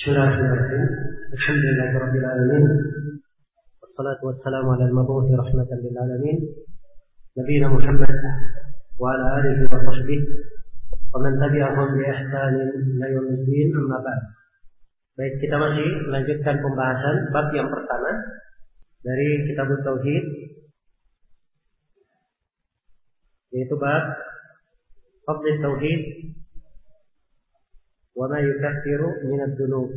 Bismillahirrahmanirrahim. Alhamdulillahirabbil alamin. Wassalatu wassalamu ala al-mab'uts rahmatan lil alamin. Nabiyina Muhammad wa ala alihi wa sahbihi wa man tabi'ahum bi ihsanin ila yaumil din, amma ba'd. Baik, kita masih melanjutkan pembahasan bab yang pertama dari Kitab Tauhid, yaitu bab Fadl Tauhid wa ma yukaffiru min ad-dunub.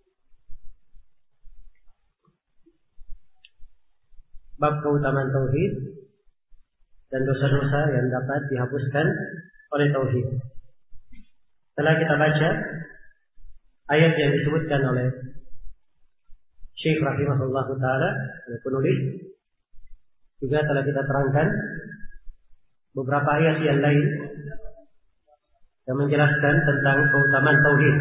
Bab keutamaan tauhid dan dosa-dosa yang dapat dihapuskan oleh tauhid. Setelah kita baca ayat yang disebutkan oleh Syekh rahimahullahu taala, penulis, juga telah kita terangkan beberapa ayat yang lain yang menjelaskan tentang keutamaan tauhid.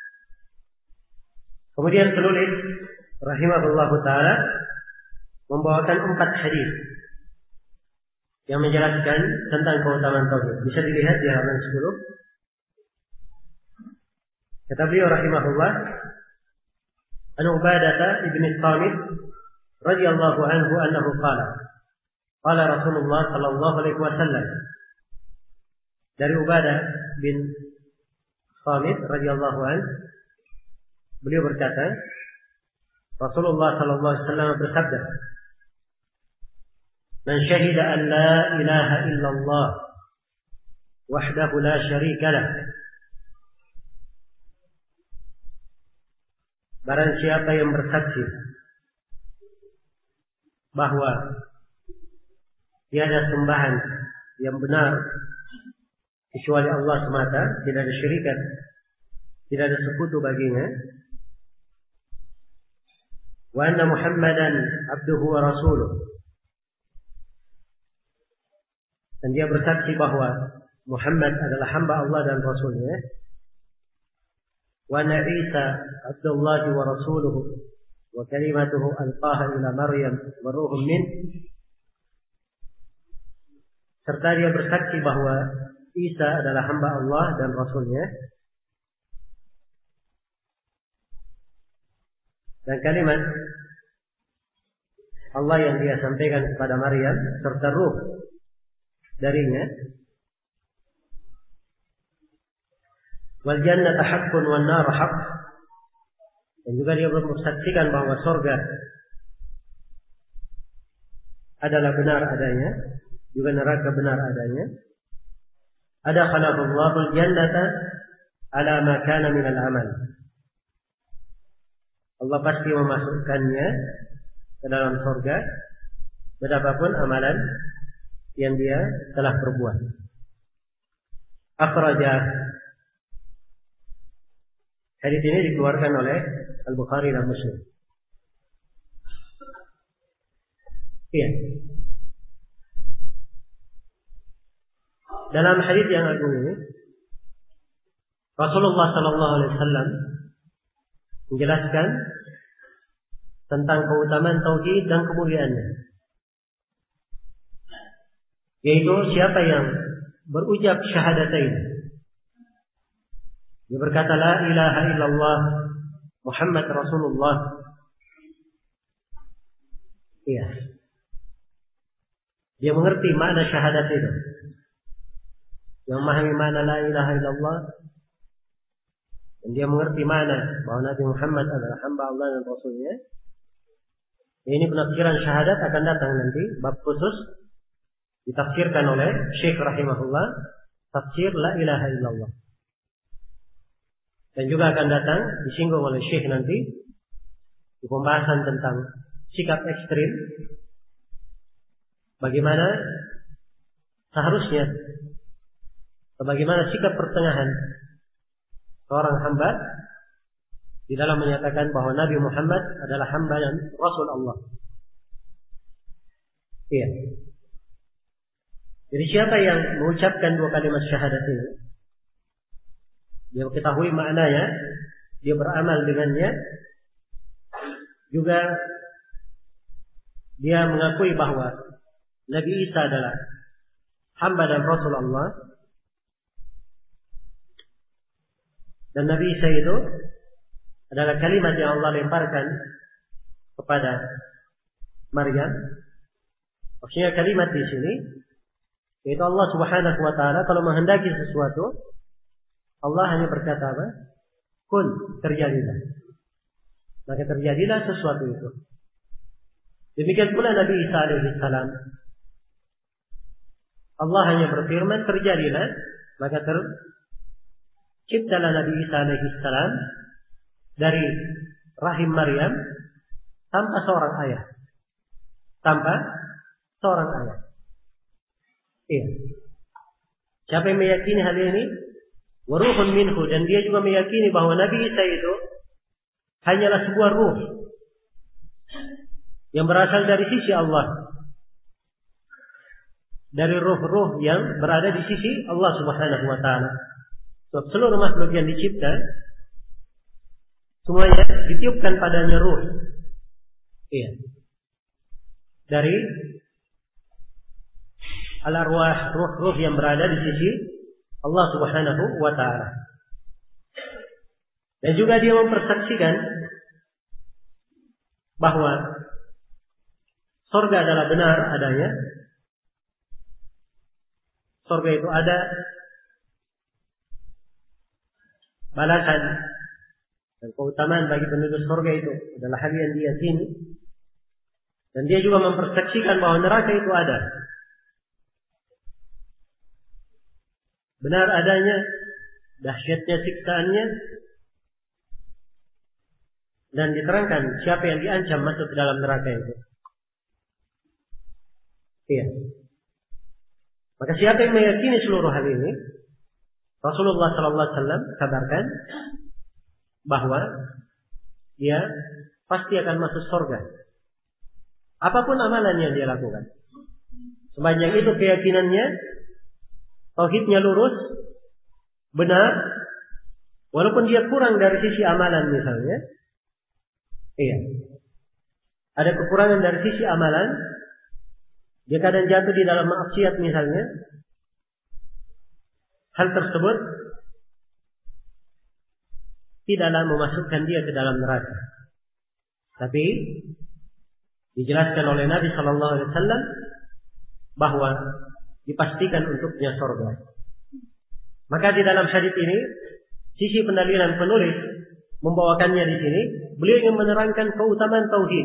Kemudian penulis rahimahullahu taala membawakan 4 hadis yang menjelaskan tentang keutamaan tauhid. Bisa dilihat di halaman 10. Kata beliau rahimahullah, an Ubadah ibn Samit radhiyallahu anhu annahu qala qala Rasulullah sallallahu alaihi wasallam. Dari Ubadah bin Samit radhiyallahu anhu, beliau berkata, Rasulullah sallallahu alaihi wasallam bersabda, man syahida an la ilaha illallah wahdahu la syarika lah, barang siapa yang bersaksi bahwa tiada sembahan yang benar kecuali Allah semata, tidak ada syirikat, tidak ada sekutu baginya, wa anna Muhammadan abduhu wa rasuluh, dan dia bersaksi bahwa Muhammad adalah hamba Allah dan Rasulnya, wa anna Isa abdullah wa rasuluhu wa kalimatuhu alqaha ila Maryam wa ruhun min, serta dia bersaksi bahwa Isa adalah hamba Allah dan Rasulnya, dan kalimat Allah yang dia sampaikan kepada Maryam serta ruh darinya, wal jannata haqqun wan nar haqq, dan juga dia bersaksikan bahwa surga adalah benar adanya, juga neraka benar adanya. Adakhalahu Allahul jannata ala ma kana minal amal, Allah pasti memasukkannya ke dalam surga berapapun amalan yang dia telah perbuat. Akhrajah, hadis ini dikeluarkan oleh Al-Bukhari dan Muslim. Iya. Dalam hadis yang agung ini, Rasulullah sallallahu alaihi wasallam menjelaskan tentang keutamaan tauhid dan kemuliaannya, yaitu siapa yang berucap syahadatain, dia berkata la ilaha illallah Muhammad Rasulullah, iya, dia mengerti makna syahadat itu, yang memahami makna la ilaha illallah, dan dia mengerti makna bahwa Nabi Muhammad adalah hamba Allah dan Rasulnya. Ini penafsiran syahadat akan datang nanti, bab khusus ditafsirkan oleh Syekh rahimahullah, tafsir la ilaha illallah. Dan juga akan datang disinggung oleh Syekh nanti di pembahasan tentang sikap ekstrim, bagaimana seharusnya, bagaimana sikap pertengahan seorang hamba di dalam menyatakan bahwa Nabi Muhammad adalah hamba dan Rasul Allah. Iya. Jadi siapa yang mengucapkan 2 kalimat syahadat ini, dia mengetahui maknanya, dia beramal dengannya, juga dia mengakui bahwa Nabi Isa adalah hamba dan Rasul Allah, dan Nabi Isa itu adalah kalimat yang Allah lemparkan kepada Maryam. Maksudnya kalimat di sini yaitu Allah Subhanahu wa taala kalau menghendaki sesuatu, Allah hanya berkata apa? Kun, terjadilah. Maka terjadilah sesuatu itu. Demikian pula Nabi Isa alaihi salam. Allah hanya berfirman terjadilah, maka terciptalah Nabi Isa alaihi salam dari rahim Maryam tanpa seorang ayah. Tanpa seorang ayah. Iya. Siapa yang meyakini hal ini? Waruhun minhu, dan dia juga meyakini bahwa Nabi Isa itu hanyalah sebuah ruh yang berasal dari sisi Allah, dari ruh-ruh yang berada di sisi Allah Subhanahu wa taala. Sebab seluruh makhluk yang dicipta semuanya ditiupkan padanya ruh. Iya. Dari al-arwah, ruh-ruh yang berada di sisi Allah Subhanahu wa taala. Dan juga dia mempersaksikan bahwa surga adalah benar adanya. Surga itu ada balasan dan keutamaan bagi penduduk surga itu adalah hal yang dia yakini. Dan dia juga mempersaksikan bahwa neraka itu ada. Benar adanya, dahsyatnya siksaannya, dan diterangkan siapa yang diancam masuk ke dalam neraka itu. Iya. Maka siapa yang meyakini seluruh hal ini, Rasulullah sallallahu alaihi wasallam kabarkan bahwa dia pasti akan masuk surga. Apapun amalan yang dia lakukan, sepanjang itu keyakinannya, tauhidnya lurus, benar, walaupun dia kurang dari sisi amalan misalnya, iya, ada kekurangan dari sisi amalan, dia kadang jatuh di dalam maksiat misalnya, hal tersebut tidaklah memasukkan dia ke dalam neraka. Tapi dijelaskan oleh Nabi Sallallahu Alaihi Wasallam bahwa dipastikan untuknya surga. Maka di dalam hadits ini sisi pendalilan penulis membawakannya di sini, beliau ingin menerangkan keutamaan tauhid.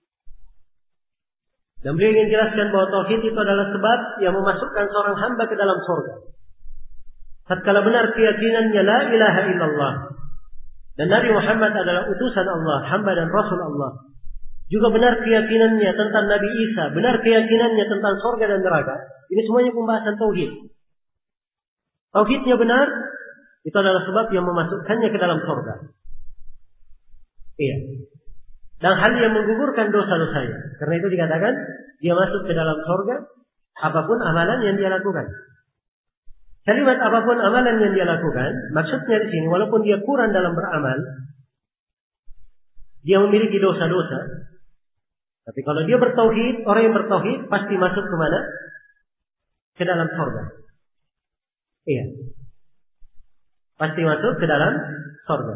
Dan beliau ingin jelaskan bahwa tauhid itu adalah sebab yang memasukkan seorang hamba ke dalam surga. Tatkala benar keyakinannya la ilaha illallah dan Nabi Muhammad adalah utusan Allah, hamba dan rasul Allah. Juga benar keyakinannya tentang Nabi Isa, benar keyakinannya tentang surga dan neraka. Ini semuanya pembahasan tauhid. Tauhidnya benar, itu adalah sebab yang memasukkannya ke dalam surga. Iya. Dan hal yang menggugurkan dosa-dosanya. Karena itu dikatakan dia masuk ke dalam surga apapun amalan yang dia lakukan. Kalimat apapun amalan yang dia lakukan, maksudnya di sini walaupun dia kurang dalam beramal, dia memiliki dosa-dosa, tapi kalau dia bertauhid, orang yang bertauhid pasti masuk ke mana? Ke dalam surga. Iya. Pasti masuk ke dalam surga.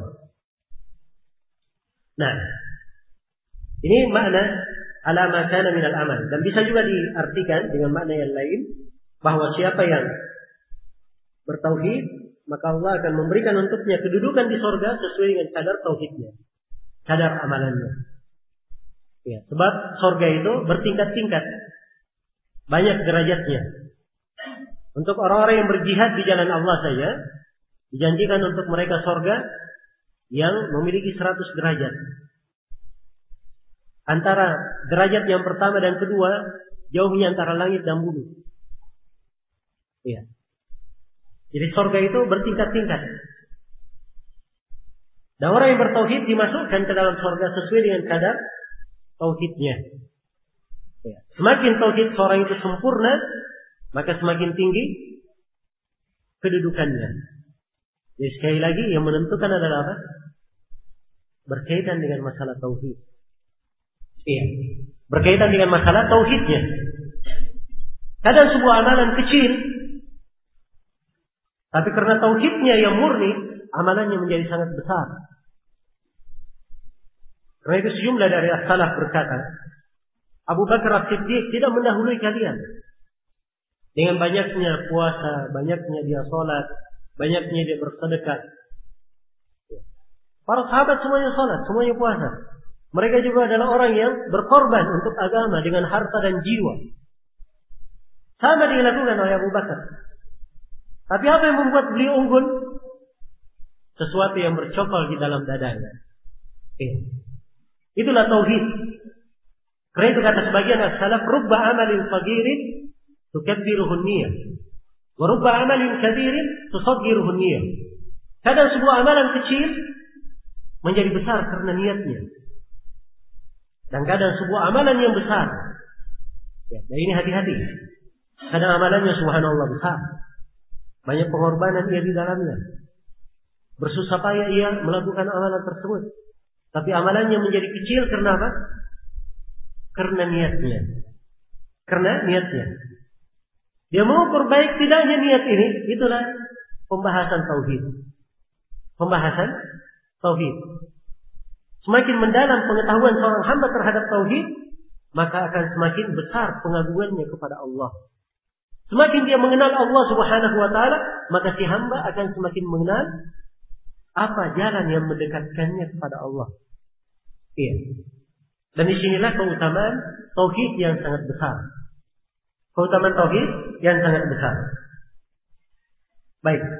Nah, ini makna ala ma kana minal amal, dan bisa juga diartikan dengan makna yang lain bahwa siapa yang bertauhid, maka Allah akan memberikan untuknya kedudukan di surga sesuai dengan kadar tauhidnya, kadar amalannya. Ya, sebab surga itu bertingkat-tingkat, banyak derajatnya. Untuk orang-orang yang berjihad di jalan Allah saja dijanjikan untuk mereka surga yang memiliki 100 derajat. Antara derajat yang pertama dan kedua jauhnya antara langit dan bumi. Ya. Jadi surga itu bertingkat-tingkat. Dan orang yang bertauhid dimasukkan ke dalam surga sesuai dengan kadar tauhidnya. Ya. Semakin tauhid seorang itu sempurna, maka semakin tinggi kedudukannya. Jadi sekali lagi yang menentukan adalah apa? Berkaitan dengan masalah tauhid. Iya. Berkaitan dengan masalah tauhidnya. Kadang sebuah amalan kecil, tapi karena tauhidnya yang murni, amalannya menjadi sangat besar. Karena itu sejumlah dari as-salaf berkata, Abu Bakar As-Siddiq tidak mendahului kalian. Dengan banyaknya puasa, banyaknya dia sholat, banyaknya dia bersedekah. Para sahabat semuanya sholat, semuanya puasa. Mereka juga adalah orang yang berkorban untuk agama dengan harta dan jiwa. Sama dilakukan oleh Abu Bakar. Tapi apa yang membuat beliau unggul? Sesuatu yang bercokol di dalam dadanya. Itulah tauhid. Karena itu kata sebagian as-salaf, rubba amalin sagirin tukabbiruhun niyah, wa rubba amalin kabirin tusaggiruhun niyah. Kadang sebuah amalan kecil menjadi besar karena niatnya. Dan kadang sebuah amalan yang besar. Dan ini hati-hati. Kadang amalannya subhanallah besar. Banyak pengorbanan ia di dalamnya. Bersusah payah ia melakukan amalan tersebut. Tapi amalannya menjadi kecil karena apa? Karena niatnya. Karena niatnya. Dia mengukur baik tidaknya niat ini. Itulah pembahasan tauhid. Pembahasan tauhid. Semakin mendalam pengetahuan seorang hamba terhadap tauhid, maka akan semakin besar pengagungannya kepada Allah. Semakin dia mengenal Allah Subhanahu wa taala, maka si hamba akan semakin mengenal apa jalan yang mendekatkannya kepada Allah. Iya. Dan disinilah keutamaan tauhid yang sangat besar. Keutamaan tauhid yang sangat besar. Baik.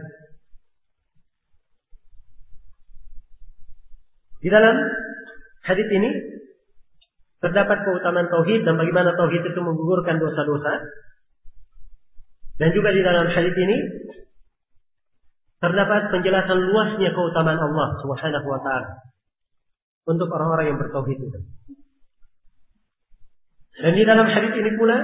Di dalam hadis ini terdapat keutamaan tauhid dan bagaimana tauhid itu menggugurkan dosa-dosa. Dan juga di dalam hadis ini terdapat penjelasan luasnya keutamaan Allah Subhanahu wa taala untuk orang-orang yang bertauhid itu. Dan di dalam hadis ini pula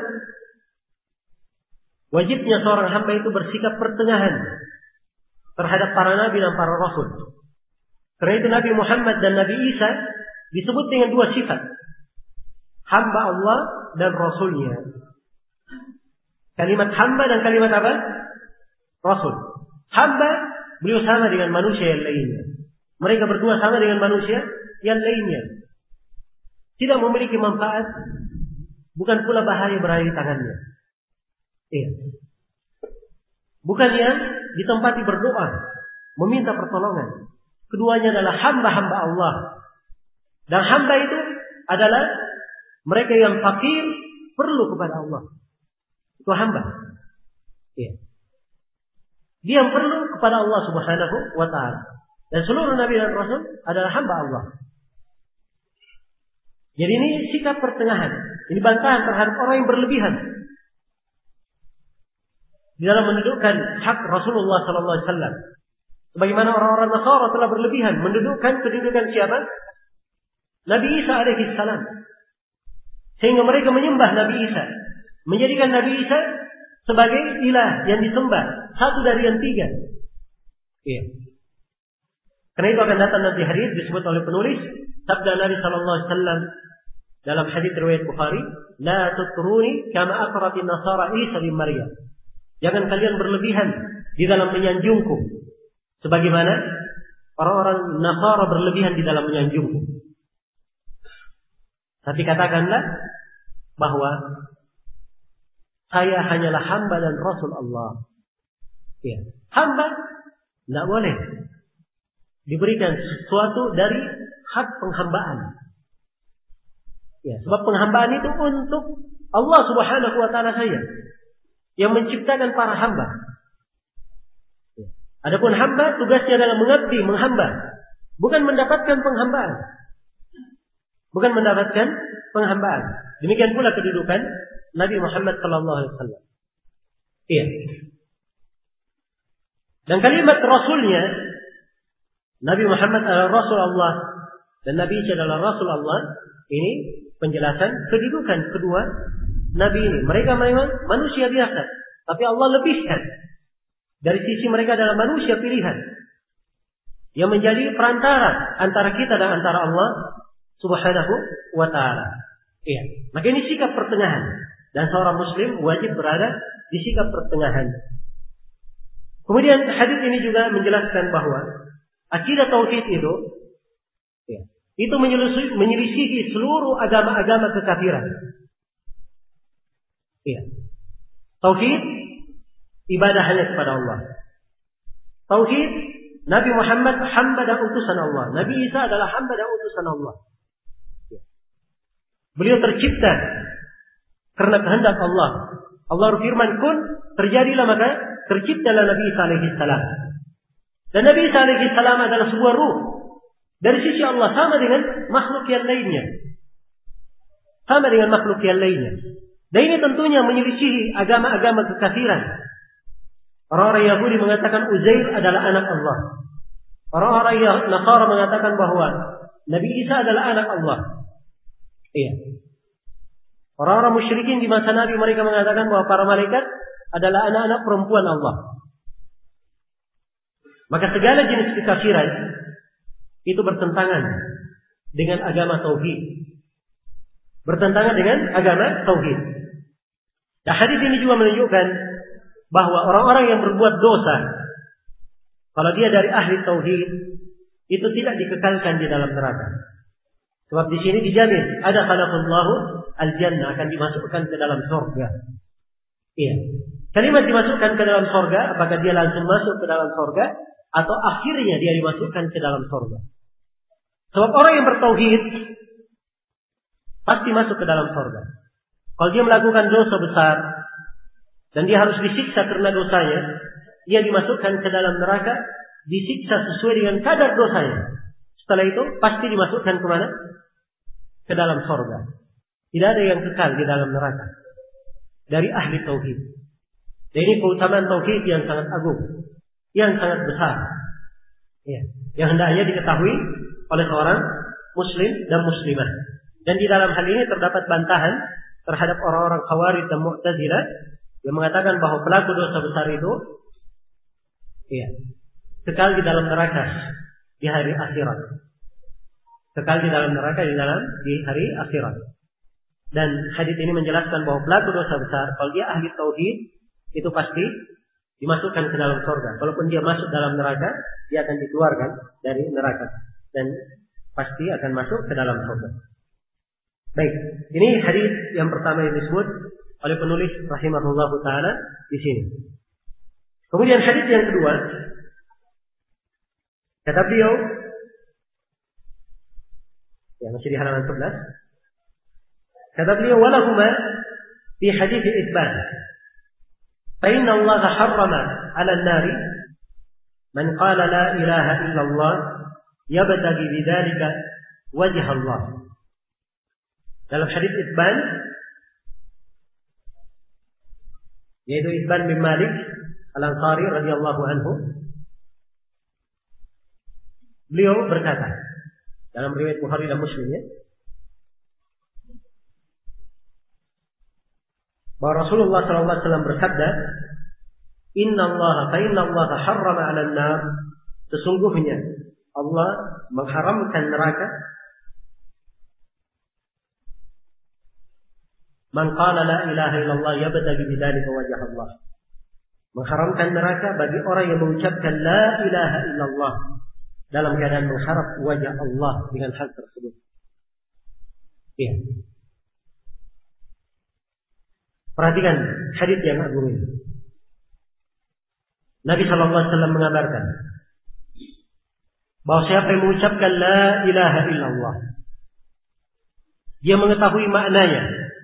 wajibnya seorang hamba itu bersikap pertengahan terhadap para nabi dan para rasul. Karena itu Nabi Muhammad dan Nabi Isa disebut dengan dua sifat. Hamba Allah dan Rasulnya. Kalimat hamba dan kalimat apa? Rasul. Hamba, beliau sama dengan manusia yang lainnya. Mereka berdua sama dengan manusia yang lainnya. Tidak memiliki manfaat, bukan pula bahaya berada di tangannya. Iya. Bukan yang ditempati berdoa, meminta pertolongan. Keduanya adalah hamba-hamba Allah. Dan hamba itu adalah mereka yang fakir perlu kepada Allah. Itu hamba. Ya. Dia yang perlu kepada Allah Subhanahu wa taala. Dan seluruh nabi dan rasul adalah hamba Allah. Jadi ini sikap pertengahan. Ini bantahan terhadap orang yang berlebihan di dalam mendudukkan hak Rasulullah sallallahu alaihi wasallam. Sebagaimana orang-orang Nasara telah berlebihan mendudukkan kedudukan siapa? Nabi Isa alaihi salam. Sehingga mereka menyembah Nabi Isa, menjadikan Nabi Isa sebagai ilah yang disembah, satu dari yang tiga. Iya. Karena itu akan datang nanti hadis disebut oleh penulis sabda Nabi sallallahu alaihi wasallam dalam hadis riwayat Bukhari, "La tutruni kama atratin Nasara Isa bin Maryam." Jangan kalian berlebihan di dalam menyanjungku sebagaimana orang-orang Nasara berlebihan di dalam menyanjungku. Tapi katakanlah bahwa saya hanyalah hamba dan Rasul Allah. Ya. Hamba tidak boleh diberikan sesuatu dari hak penghambaan. Ya, sebab penghambaan itu untuk Allah Subhanahu wa taala saja yang menciptakan para hamba. Adapun hamba tugasnya adalah mengabdi, menghamba, bukan mendapatkan penghambaan. Bukan mendapatkan penghambaan. Demikian pula kedudukan Nabi Muhammad sallallahu alaihi wasallam. Iya. Dan kalimat rasulnya, Nabi Muhammad adalah Rasul Allah dan Nabi Isa adalah Rasul Allah. Ini penjelasan kedudukan kedua Nabi ini. Mereka memang manusia biasa, tapi Allah lebihkan. Dari sisi mereka adalah manusia pilihan yang menjadi perantara antara kita dan antara Allah Subhanahu wa ta'ala. Iya. Maka ini sikap pertengahan. Dan seorang muslim wajib berada di sikap pertengahan. Kemudian hadis ini juga menjelaskan bahwa akidah tauhid itu ya, itu menyelisihi seluruh agama-agama kekafiran. Iya. Tauhid ibadah hanya kepada Allah. Tauhid Nabi Muhammad hamba dan utusan Allah. Nabi Isa adalah hamba dan utusan Allah. Beliau tercipta karena kehendak Allah. Allah berfirman, kun, terjadilah, maka terciptalah Nabi Isa alaihi salam. Dan Nabi Isa alaihi salam adalah sebuah ruh. Dari sisi Allah sama dengan makhluk yang lainnya. Sama dengan makhluk yang lainnya. Dan ini tentunya menyelisihi agama-agama kekafiran. Orang-orang Yahudi mengatakan Uzair adalah anak Allah. Orang-orang Nasara mengatakan bahwa Nabi Isa adalah anak Allah. Iya. Orang-orang musyrikin di masa Nabi, mereka mengatakan bahwa para malaikat adalah anak-anak perempuan Allah. Maka segala jenis kekafiran itu bertentangan dengan agama tauhid. Bertentangan dengan agama tauhid. Dan hadis ini juga menunjukkan bahwa orang-orang yang berbuat dosa, kalau dia dari ahli tauhid, itu tidak dikekalkan di dalam neraka. Sebab di sini dijamin ada khalaqallahu al-jannah, akan dimasukkan ke dalam surga. Iya. Kalimat dimasukkan ke dalam surga, apakah dia langsung masuk ke dalam surga atau akhirnya dia dimasukkan ke dalam surga? Sebab orang yang bertauhid pasti masuk ke dalam surga. Kalau dia melakukan dosa besar dan dia harus disiksa karena dosanya, dia dimasukkan ke dalam neraka, disiksa sesuai dengan kadar dosanya. Setelah itu pasti dimasukkan ke mana? Ke dalam surga. Tidak ada yang kekal di dalam neraka dari ahli tauhid. Dan ini keutamaan tauhid yang sangat agung, yang sangat besar, ya, yang hendaknya diketahui oleh seorang muslim dan muslimah. Dan di dalam hal ini terdapat bantahan terhadap orang-orang Khawarij dan Mu'tazilah yang mengatakan bahwa pelaku dosa besar itu, ya, kekal di dalam neraka di hari akhirat. Kekal di dalam neraka di hari akhirat. Dan hadis ini menjelaskan bahwa pelaku dosa besar, kalau dia ahli tauhid, itu pasti dimasukkan ke dalam surga. Kalaupun dia masuk dalam neraka, dia akan dikeluarkan dari neraka dan pasti akan masuk ke dalam surga. Baik, ini hadis yang pertama yang disebut oleh penulis rahimahullah taala di sini. Kemudian hadis yang kedua, kata beliau, yang masih di halaman 11. Kata beliau, walahuma fi hadits itsbat. Fa inna Allah harrama 'ala an-nari man qala la ilaha illallah yabtaghi bidzalika wajh Allah. Dalam hadits Ibn, yaitu Ibn bin Malik Al-Ansari radhiyallahu anhu, beliau berkata dalam riwayat Bukhari dan Muslim, ya, bahwa Rasulullah SAW bersabda, Inna Allah harrama 'alan nar, sesungguhnya Allah mengharamkan neraka man qala la ilaha illallah yabtaghi bidzalika wajh Allah. Mengharamkan neraka bagi orang yang mengucapkan la ilaha illallah dalam keadaan mengharap wajah Allah dengan hal tersebut. Iya. Perhatikan hadis yang agung ini. Nabi SAW mengabarkan bahwa siapa yang mengucapkan la ilaha illallah, dia mengetahui maknanya,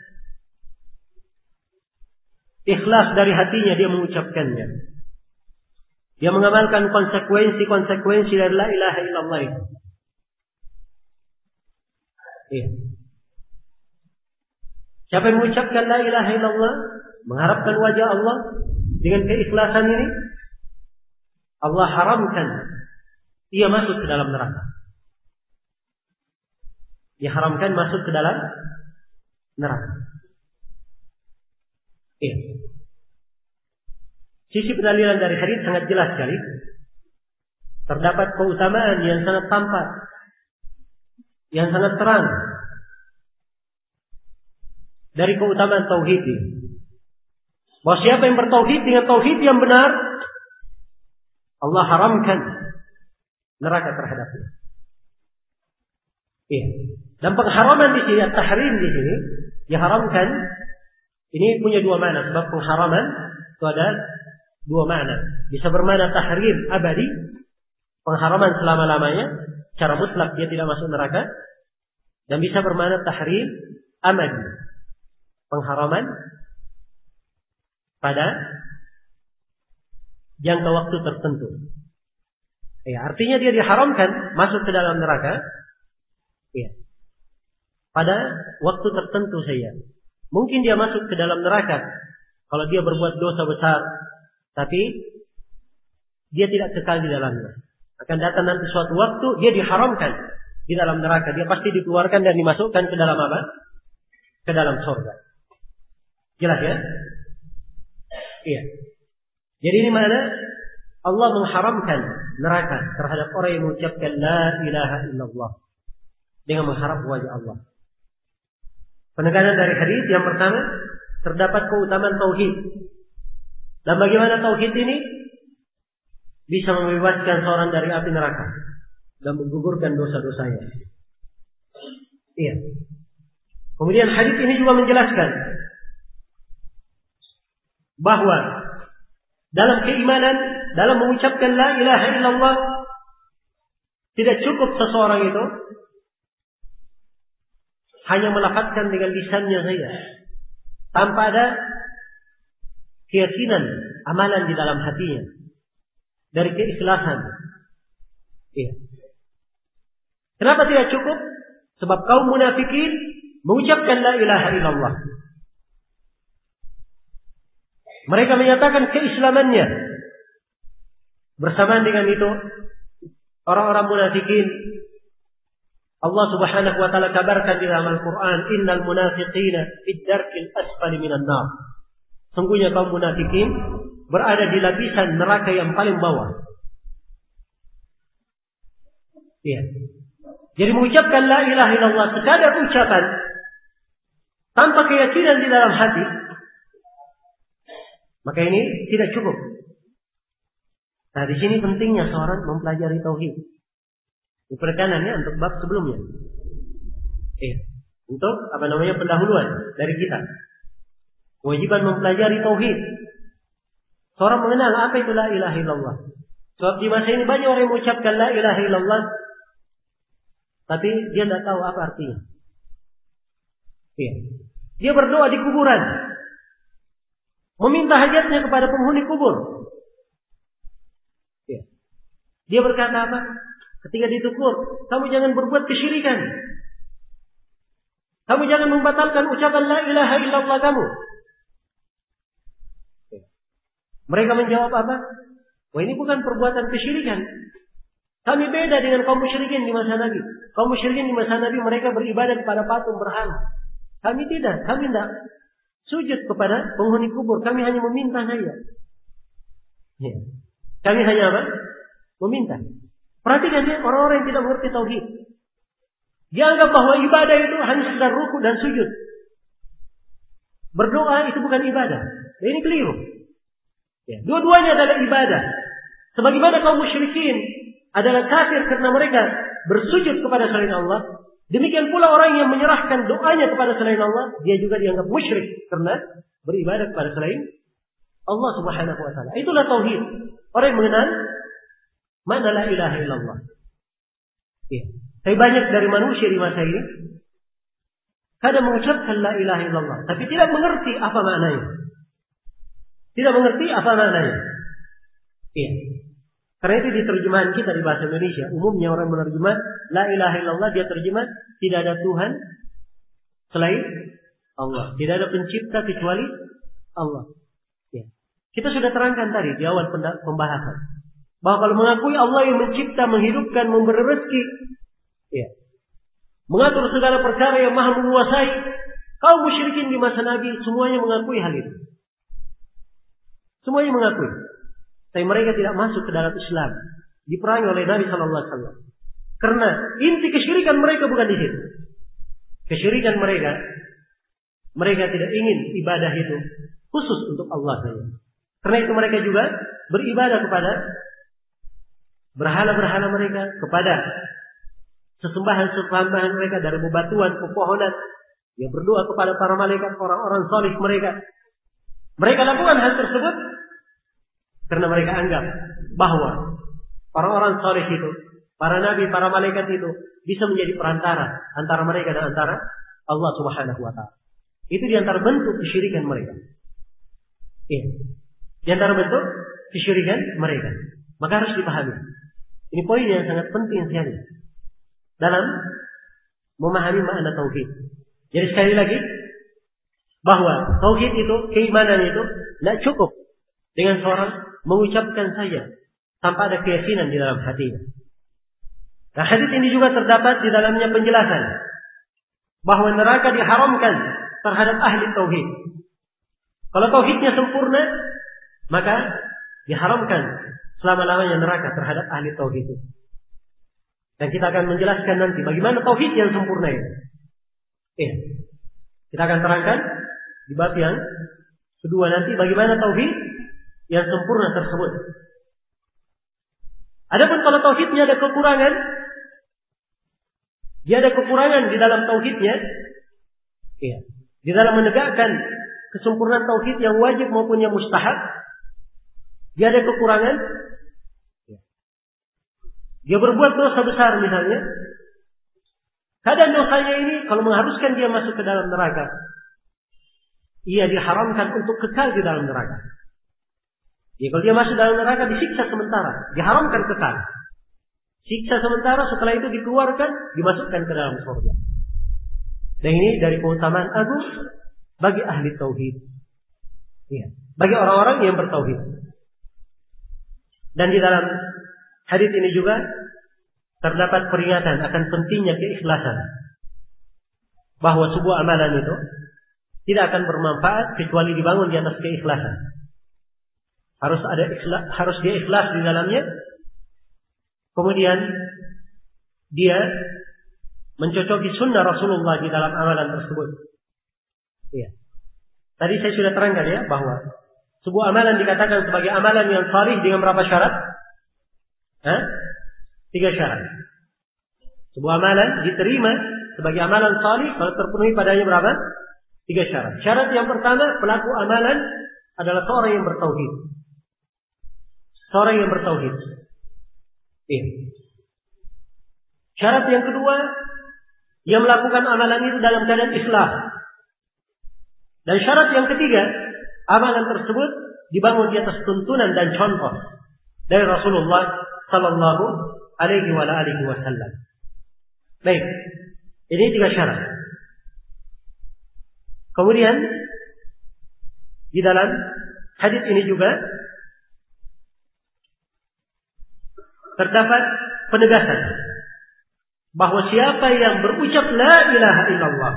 ikhlas dari hatinya dia mengucapkannya, dia mengamalkan konsekuensi dari la ilaha illallah itu. Iya. Siapa yang mengucapkan la ilaha illallah, mengharapkan wajah Allah dengan keikhlasan ini, Allah haramkan ia masuk ke dalam neraka. Dia haramkan masuk ke dalam neraka. Iya. Sisi pendalilan dari hadis sangat jelas sekali. Terdapat keutamaan yang sangat tampak, yang sangat terang dari keutamaan tauhid ini. Bahwa siapa yang bertauhid dengan tauhid yang benar, Allah haramkan neraka terhadapnya. Iya. Dan pengharaman di sini, tahrim di sini diharamkan. Ini punya dua makna. Sebab pengharaman itu ada dua makna. Bisa bermakna tahrim abadi, pengharaman selama-lamanya, secara mutlak dia tidak masuk neraka. Dan bisa bermakna tahrim amadi, pengharaman pada jangka waktu tertentu. Ya, artinya dia diharamkan masuk ke dalam neraka. Ya. Pada waktu tertentu saja. Mungkin dia masuk ke dalam neraka kalau dia berbuat dosa besar, tapi dia tidak kekal di dalamnya. Akan datang nanti suatu waktu dia diharamkan di dalam neraka. Dia pasti dikeluarkan dan dimasukkan ke dalam apa? Ke dalam surga. Jelas ya? Iya. Jadi ini mana Allah mengharamkan neraka terhadap orang yang mengucapkan la ilaha illallah dengan mengharap wajah Allah. Penekanan dari hadis yang pertama, terdapat keutamaan tauhid. Dan bagaimana tauhid ini bisa membebaskan seorang dari api neraka dan menggugurkan dosa-dosanya. Iya. Kemudian hadis ini juga menjelaskan bahwa dalam keimanan, dalam mengucapkan la ilaha illallah, tidak cukup seseorang itu hanya melafazkan dengan lisannya saja, tanpa ada keyakinan, amalan di dalam hatinya, dari keikhlasan. Iya. Kenapa tidak cukup? Sebab kaum munafikin mengucapkan la ilaha illallah. Mereka menyatakan keislamannya. Bersamaan dengan itu, orang-orang munafikin, Allah Subhanahu wa taala kabarkan di dalam Al-Qur'an, innal munafiqina fid darkil asfali minan nar. Sungguhnya kaum munafikin berada di lapisan neraka yang paling bawah. Iya. Jadi mengucapkan la ilaha illallah sekadar ucapan tanpa keyakinan di dalam hati, maka ini tidak cukup. Nah, di sini pentingnya seorang mempelajari tauhid. Ini penekanannya untuk bab sebelumnya. Untuk pendahuluan dari kita. Kewajiban mempelajari tauhid. Seorang mengenal apa itu la ilaha illallah. Sebab di masa ini banyak orang yang mengucapkan la ilaha illallah, tapi dia tidak tahu apa artinya. Dia berdoa di kuburan, meminta hajatnya kepada penghuni kubur. Dia berkata apa? Ketika ditegur, kamu jangan berbuat kesyirikan. Kamu jangan membatalkan ucapan la ilaha illallah kamu. Mereka menjawab apa? Wah, ini bukan perbuatan kesyirikan. Kami beda dengan kaum musyrikin di masa Nabi. Kaum musyrikin di masa Nabi mereka beribadah kepada patung berhala. Kami tidak. Kami tidak sujud kepada penghuni kubur. Kami hanya meminta saja. Kami hanya apa? Meminta. Perhatikan ya, orang-orang yang tidak mengerti tauhid. Dia anggap bahwa ibadah itu hanya sekedar ruku dan sujud. Berdoa itu bukan ibadah. Nah, ini keliru. Dua-duanya adalah ibadah. Sebagaimana kaum musyrikin adalah kafir karena mereka bersujud kepada selain Allah, demikian pula orang yang menyerahkan doanya kepada selain Allah, dia juga dianggap musyrik karena beribadah kepada selain Allah Subhanahu wa taala. Itulah tauhid. Orang yang mengenal mana la ilaha illallah. Tapi banyak dari manusia di masa ini kadang mengucapkan la ilaha illallah, tapi tidak mengerti apa maknanya. Tidak mengerti apa maknanya. Karena itu di terjemahan kita di bahasa Indonesia, umumnya orang menerjemah la ilaha illallah, dia terjemah tidak ada Tuhan selain Allah. Tidak ada pencipta kecuali Allah. Kita sudah terangkan tadi di awal pembahasan bahwa kalau mengakui Allah yang mencipta, menghidupkan, memberi rezeki, mengatur segala perkara, yang maha menguasai, kaum musyrikin di masa Nabi semuanya mengakui hal itu. Semuanya mengakui. Tapi mereka tidak masuk ke dalam Islam. Diperangi oleh Nabi sallallahu alaihi wasallam. Karena inti kesyirikan mereka bukan di situ. Kesyirikan mereka tidak ingin ibadah itu khusus untuk Allah saja. Karena itu mereka juga beribadah kepada berhala-berhala mereka, kepada sesembahan mereka dari bebatuan, pepohonan. Dia berdoa kepada para malaikat, orang-orang salih mereka. Mereka lakukan hal tersebut karena mereka anggap bahwa orang-orang salih itu, para nabi, para malaikat itu bisa menjadi perantara antara mereka dan antara Allah Subhanahu wa taala. Itu di antara bentuk kesyirikan mereka. Iya. Di antara bentuk kesyirikan mereka. Maka harus dipahami. Ini poin yang sangat penting sekali dalam memahami makna tauhid. Jadi sekali lagi bahwa tauhid itu, keimanan itu tidak cukup dengan seorang mengucapkan saja tanpa ada keyakinan di dalam hatinya. Nah, hadis ini juga terdapat di dalamnya penjelasan bahwa neraka diharamkan terhadap ahli tauhid. Kalau tauhidnya sempurna, maka diharamkan selama-lamanya neraka terhadap ahli tauhid itu. Dan kita akan menjelaskan nanti bagaimana tauhid yang sempurna itu. Kita akan terangkan di bab yang kedua nanti bagaimana tauhid yang sempurna tersebut. Adapun kalau tauhidnya ada kekurangan, dia ada kekurangan di dalam tauhidnya, di dalam menegakkan kesempurnaan tauhid yang wajib maupun yang mustahab, dia ada kekurangan. Dia berbuat dosa besar misalnya. Kadang dosanya ini kalau mengharuskan dia masuk ke dalam neraka, ia diharamkan untuk kekal di dalam neraka. Ya, kalau dia masuk dalam neraka disiksa sementara, diharamkan kekal. Siksa sementara, setelah itu dikeluarkan, dimasukkan ke dalam surga. Dan ini dari keutamaan agung bagi ahli tauhid. Ya, bagi orang-orang yang bertauhid. Dan di dalam hadis ini juga terdapat peringatan akan pentingnya keikhlasan. Bahwa sebuah amalan itu tidak akan bermanfaat kecuali dibangun di atas keikhlasan. Harus dia ikhlas di dalamnya. Kemudian dia mencocoki sunnah Rasulullah di dalam amalan tersebut. Iya. Tadi saya sudah terangkan ya bahwa sebuah amalan dikatakan sebagai amalan yang salih dengan berapa syarat? 3 syarat. Sebuah amalan diterima sebagai amalan salih kalau terpenuhi padanya berapa? 3 syarat. Syarat yang pertama, pelaku amalan adalah seorang yang bertauhid. Seorang yang bertauhid. Syarat yang kedua, ia melakukan amalan itu dalam keadaan ikhlas. Dan syarat yang ketiga, amalan tersebut dibangun di atas tuntunan dan contoh dari Rasulullah sallallahu alaihi wasallam. Baik, ini 3 syarat. Kemudian di dalam hadis ini juga terdapat penegasan bahwa siapa yang berucap la ilaha illallah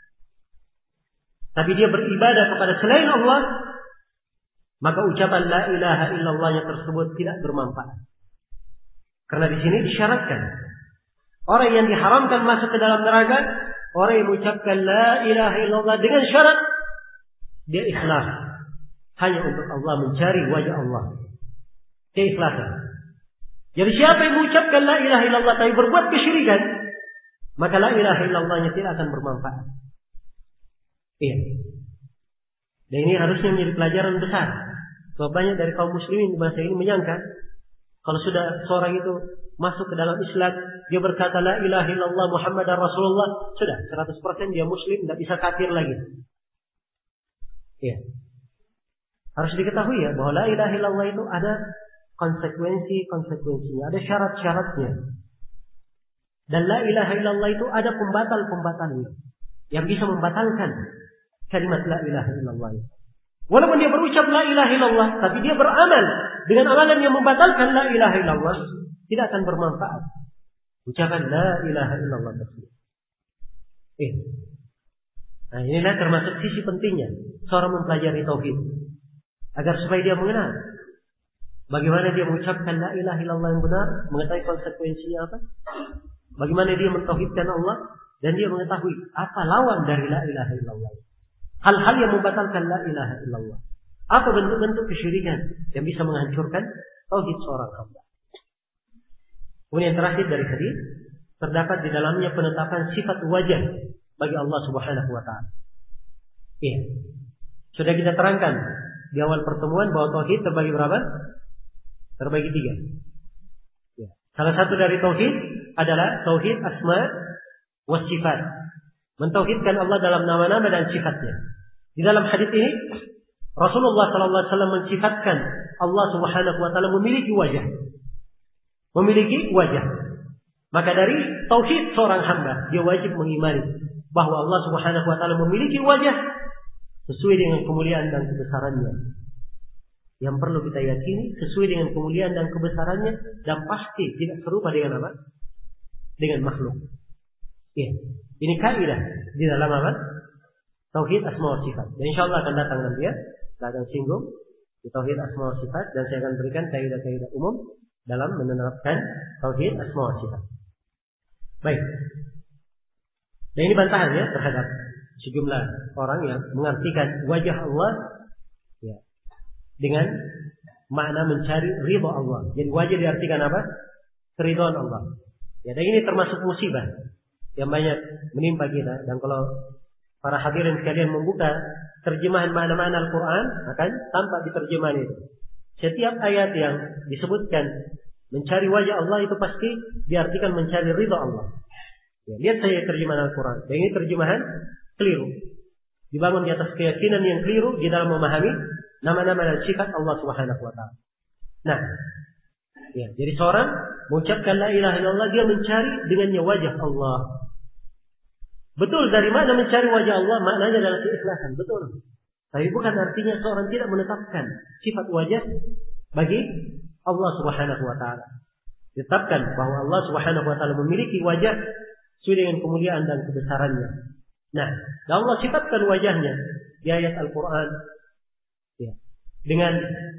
tapi dia beribadah kepada selain Allah, maka ucapan la ilaha illallahnya tersebut tidak bermanfaat. Karena di sini disyaratkan orang yang diharamkan masuk ke dalam neraka, orang yang mengucapkan la ilaha illallah dengan syarat dia ikhlas hanya untuk Allah, mencari wajah Allah. Keikhlasan. Jadi siapa yang mengucapkan la ilaha illallah tapi berbuat kesyirikan, maka la ilaha illallahnya tidak akan bermanfaat. Iya. Dan ini harusnya menjadi pelajaran besar. Sebab banyak dari kaum muslimin di masa ini menyangka kalau sudah seorang itu masuk ke dalam Islam, dia berkata la ilaha illallah Muhammadar Rasulullah, sudah 100% dia muslim, tidak bisa kafir lagi. Iya. Harus diketahui ya bahwa la ilaha illallah itu ada konsekuensinya, ada syarat-syaratnya. Dan la ilaha illallah itu ada pembatal-pembatalnya yang bisa membatalkan kalimat la ilaha illallah. Walaupun dia berucap la ilaha illallah, tapi dia beramal dengan amalan yang membatalkan la ilaha illallah, tidak akan bermanfaat ucapan la ilaha illallah tersebut. Nah, inilah termasuk sisi pentingnya seorang mempelajari tauhid, agar supaya dia mengenal bagaimana dia mengucapkan la ilaha illallah yang benar, mengetahui konsekuensinya apa, bagaimana dia mentauhidkan Allah, dan dia mengetahui apa lawan dari la ilaha illallah. Hal-hal yang membatalkan la ilaha illallah. Apa bentuk-bentuk kesyirikan yang bisa menghancurkan tauhid seorang hamba. Kemudian terakhir dari hadis, terdapat di dalamnya penetapan sifat wajah bagi Allah Subhanahu wa taala. Iya. Sudah kita terangkan di awal pertemuan bahwa tauhid terbagi berapa? Terbagi 3. Ya. Salah satu dari tauhid adalah tauhid asma wa sifat. Mentauhidkan Allah dalam nama-nama dan sifatnya. Di dalam hadis ini Rasulullah SAW mensifatkan Allah Subhanahu wa taala memiliki wajah. Memiliki wajah. Maka dari tauhid seorang hamba, dia wajib mengimani bahwa Allah Subhanahu wa taala memiliki wajah sesuai dengan kemuliaan dan kebesarannya. Yang perlu kita yakini sesuai dengan kemuliaan dan kebesarannya, dan pasti tidak serupa dengan apa? Dengan makhluk. Ya. Ini kaidah di dalam apa? Tauhid asma wa sifat. Dan insyaallah akan datang nanti ya. Kita akan singgung di tauhid asma wa sifat, dan saya akan berikan kaidah-kaidah umum dalam menerapkan tauhid asma wa sifat. Baik. Dan ini bantahan ya terhadap sejumlah orang yang mengartikan wajah Allah ya, dengan makna mencari ridha Allah. Jadi wajah diartikan apa? Keridhaan Allah. Ya, dan ini termasuk musibah yang banyak menimpa kita. Dan kalau para hadirin sekalian membuka terjemahan makna-makna Al-Quran, akan tampak di terjemahan itu setiap ayat yang disebutkan mencari wajah Allah itu pasti diartikan mencari ridha Allah. Ya, lihat saya terjemahan Al-Quran. Dan ini terjemahan keliru. Dibangun di atas keyakinan yang keliru di dalam memahami nama-nama dan sifat Allah Subhanahu wa taala. Nah, ya, jadi seorang mengucapkan la ilaha illallah, dia mencari dengannya wajah Allah. Betul, dari mana mencari wajah Allah? Maknanya adalah keikhlasan, betul. Tapi bukan artinya seorang tidak menetapkan sifat wajah bagi Allah Subhanahu wa taala. Ditetapkan bahwa Allah Subhanahu wa taala memiliki wajah sesuai dengan kemuliaan dan kebesarannya. Nah, Allah sifatkan wajahnya di ayat Al-Quran ya, dengan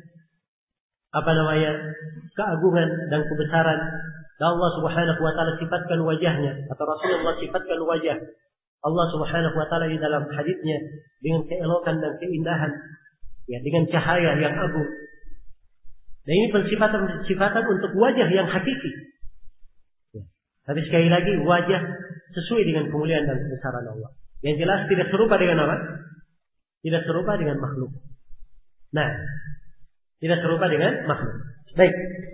keagungan dan kebesaran. Dan Allah Subhanahu wa taala sifatkan wajahnya, atau Rasulullah sifatkan wajah Allah Subhanahu wa taala di dalam hadisnya dengan keelokan dan keindahan ya, dengan cahaya yang agung. Dan ini pensifatan untuk wajah yang hakiki. Ya. Tapi sekali lagi wajah sesuai dengan kemuliaan dan kebesaran Allah. Yang jelas tidak serupa dengan apa? Tidak serupa dengan makhluk. Nah, tidak serupa dengan makhluk. Baik.